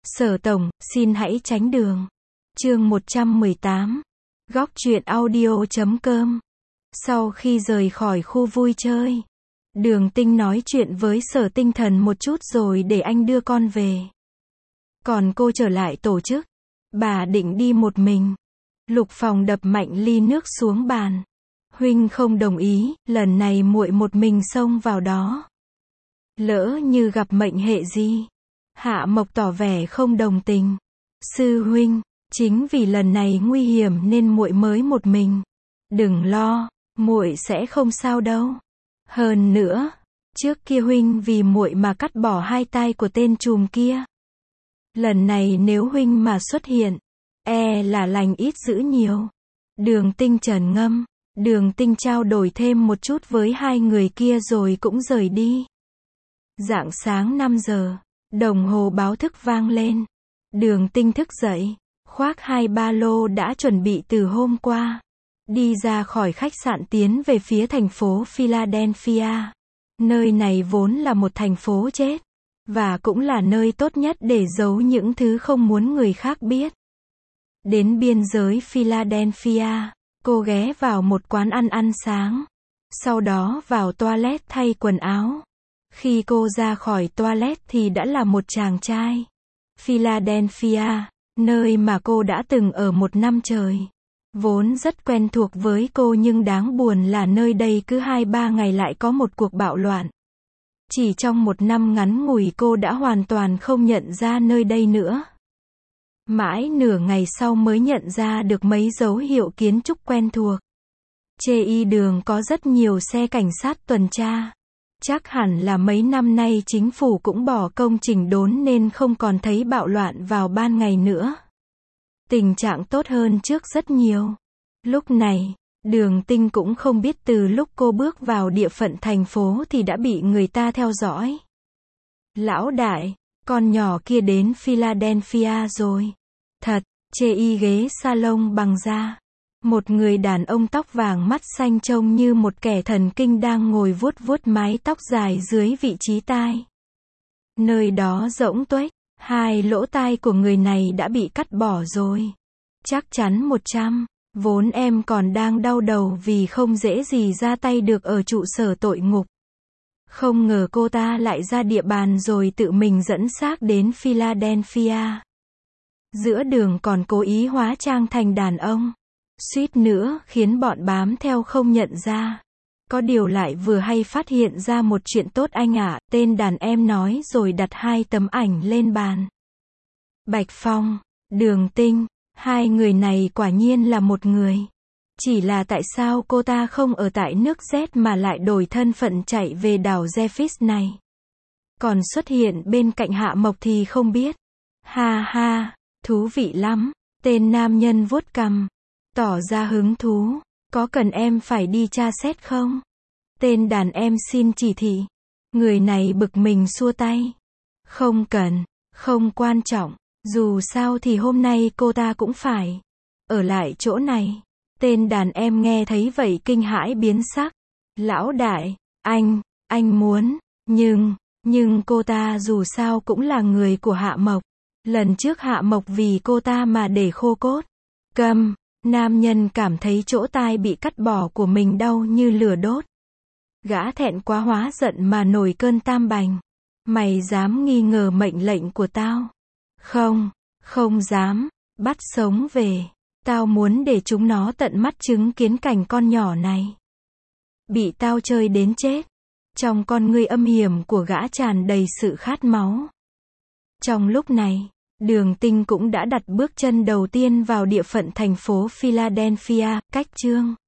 Sở tổng, xin hãy tránh đường. Chương 118. Góc truyện audio.com. Sau khi rời khỏi khu vui chơi, Đường Tinh nói chuyện với Sở Tinh Thần một chút rồi để anh đưa con về. Còn cô trở lại tổ chức. Bà định đi một mình. Lục Phòng đập mạnh ly nước xuống bàn. Huynh không đồng ý, lần này muội một mình xông vào đó. Lỡ như gặp mệnh hệ gì? Hạ Mộc tỏ vẻ không đồng tình. Sư huynh, chính vì lần này nguy hiểm nên muội mới một mình. Đừng lo, muội sẽ không sao đâu. Hơn nữa, trước kia huynh vì muội mà cắt bỏ hai tay của tên trùm kia. Lần này nếu huynh mà xuất hiện, là lành ít dữ nhiều. Đường Tinh trầm ngâm. Đường Tinh trao đổi thêm một chút với hai người kia rồi cũng rời đi. Rạng sáng 5 giờ, đồng hồ báo thức vang lên. Đường Tinh thức dậy, khoác hai ba lô đã chuẩn bị từ hôm qua. Đi ra khỏi khách sạn tiến về phía thành phố Philadelphia. Nơi này vốn là một thành phố chết. Và cũng là nơi tốt nhất để giấu những thứ không muốn người khác biết. Đến biên giới Philadelphia, cô ghé vào một quán ăn sáng. Sau đó vào toilet thay quần áo. Khi cô ra khỏi toilet thì đã là một chàng trai. Philadelphia, nơi mà cô đã từng ở một năm trời. Vốn rất quen thuộc với cô nhưng đáng buồn là nơi đây cứ 2-3 ngày lại có một cuộc bạo loạn. Chỉ trong một năm ngắn ngủi cô đã hoàn toàn không nhận ra nơi đây nữa. Mãi nửa ngày sau mới nhận ra được mấy dấu hiệu kiến trúc quen thuộc. Trên đường có rất nhiều xe cảnh sát tuần tra. Chắc hẳn là mấy năm nay chính phủ cũng bỏ công chỉnh đốn nên không còn thấy bạo loạn vào ban ngày nữa. Tình trạng tốt hơn trước rất nhiều. Lúc này, Đường Tinh cũng không biết từ lúc cô bước vào địa phận thành phố thì đã bị người ta theo dõi. Lão đại, con nhỏ kia đến Philadelphia rồi. Thật, trên ghế salon bằng da. Một người đàn ông tóc vàng mắt xanh trông như một kẻ thần kinh đang ngồi vuốt vuốt mái tóc dài dưới vị trí tai. Nơi đó rỗng tuếch, hai lỗ tai của người này đã bị cắt bỏ rồi. Chắc chắn 100. Vốn em còn đang đau đầu vì không dễ gì ra tay được ở trụ sở tội ngục. Không ngờ cô ta lại ra địa bàn rồi tự mình dẫn xác đến Philadelphia. Giữa đường còn cố ý hóa trang thành đàn ông. Suýt nữa khiến bọn bám theo không nhận ra. Có điều lại vừa hay phát hiện ra một chuyện tốt anh ạ, tên đàn em nói rồi đặt hai tấm ảnh lên bàn. Bạch Phong, Đường Tinh, hai người này quả nhiên là một người. Chỉ là tại sao cô ta không ở tại nước Z mà lại đổi thân phận chạy về đảo Jeffis này. Còn xuất hiện bên cạnh Hạ Mộc thì không biết. Ha ha, thú vị lắm. Tên nam nhân vuốt cằm, tỏ ra hứng thú. Có cần em phải đi tra xét không? Tên đàn em xin chỉ thị. Người này bực mình xua tay. Không cần, không quan trọng. Dù sao thì hôm nay cô ta cũng phải ở lại chỗ này. Tên đàn em nghe thấy vậy kinh hãi biến sắc. Lão đại, anh muốn, nhưng cô ta dù sao cũng là người của Hạ Mộc. Lần trước Hạ Mộc vì cô ta mà để khô cốt. Câm, nam nhân cảm thấy chỗ tai bị cắt bỏ của mình đau như lửa đốt. Gã thẹn quá hóa giận mà nổi cơn tam bành. Mày dám nghi ngờ mệnh lệnh của tao? Không dám, bắt sống về. Tao muốn để chúng nó tận mắt chứng kiến cảnh con nhỏ này bị tao chơi đến chết. Trong con ngươi âm hiểm của gã tràn đầy sự khát máu. Trong lúc này, Đường Tinh cũng đã đặt bước chân đầu tiên vào địa phận thành phố Philadelphia, cách chương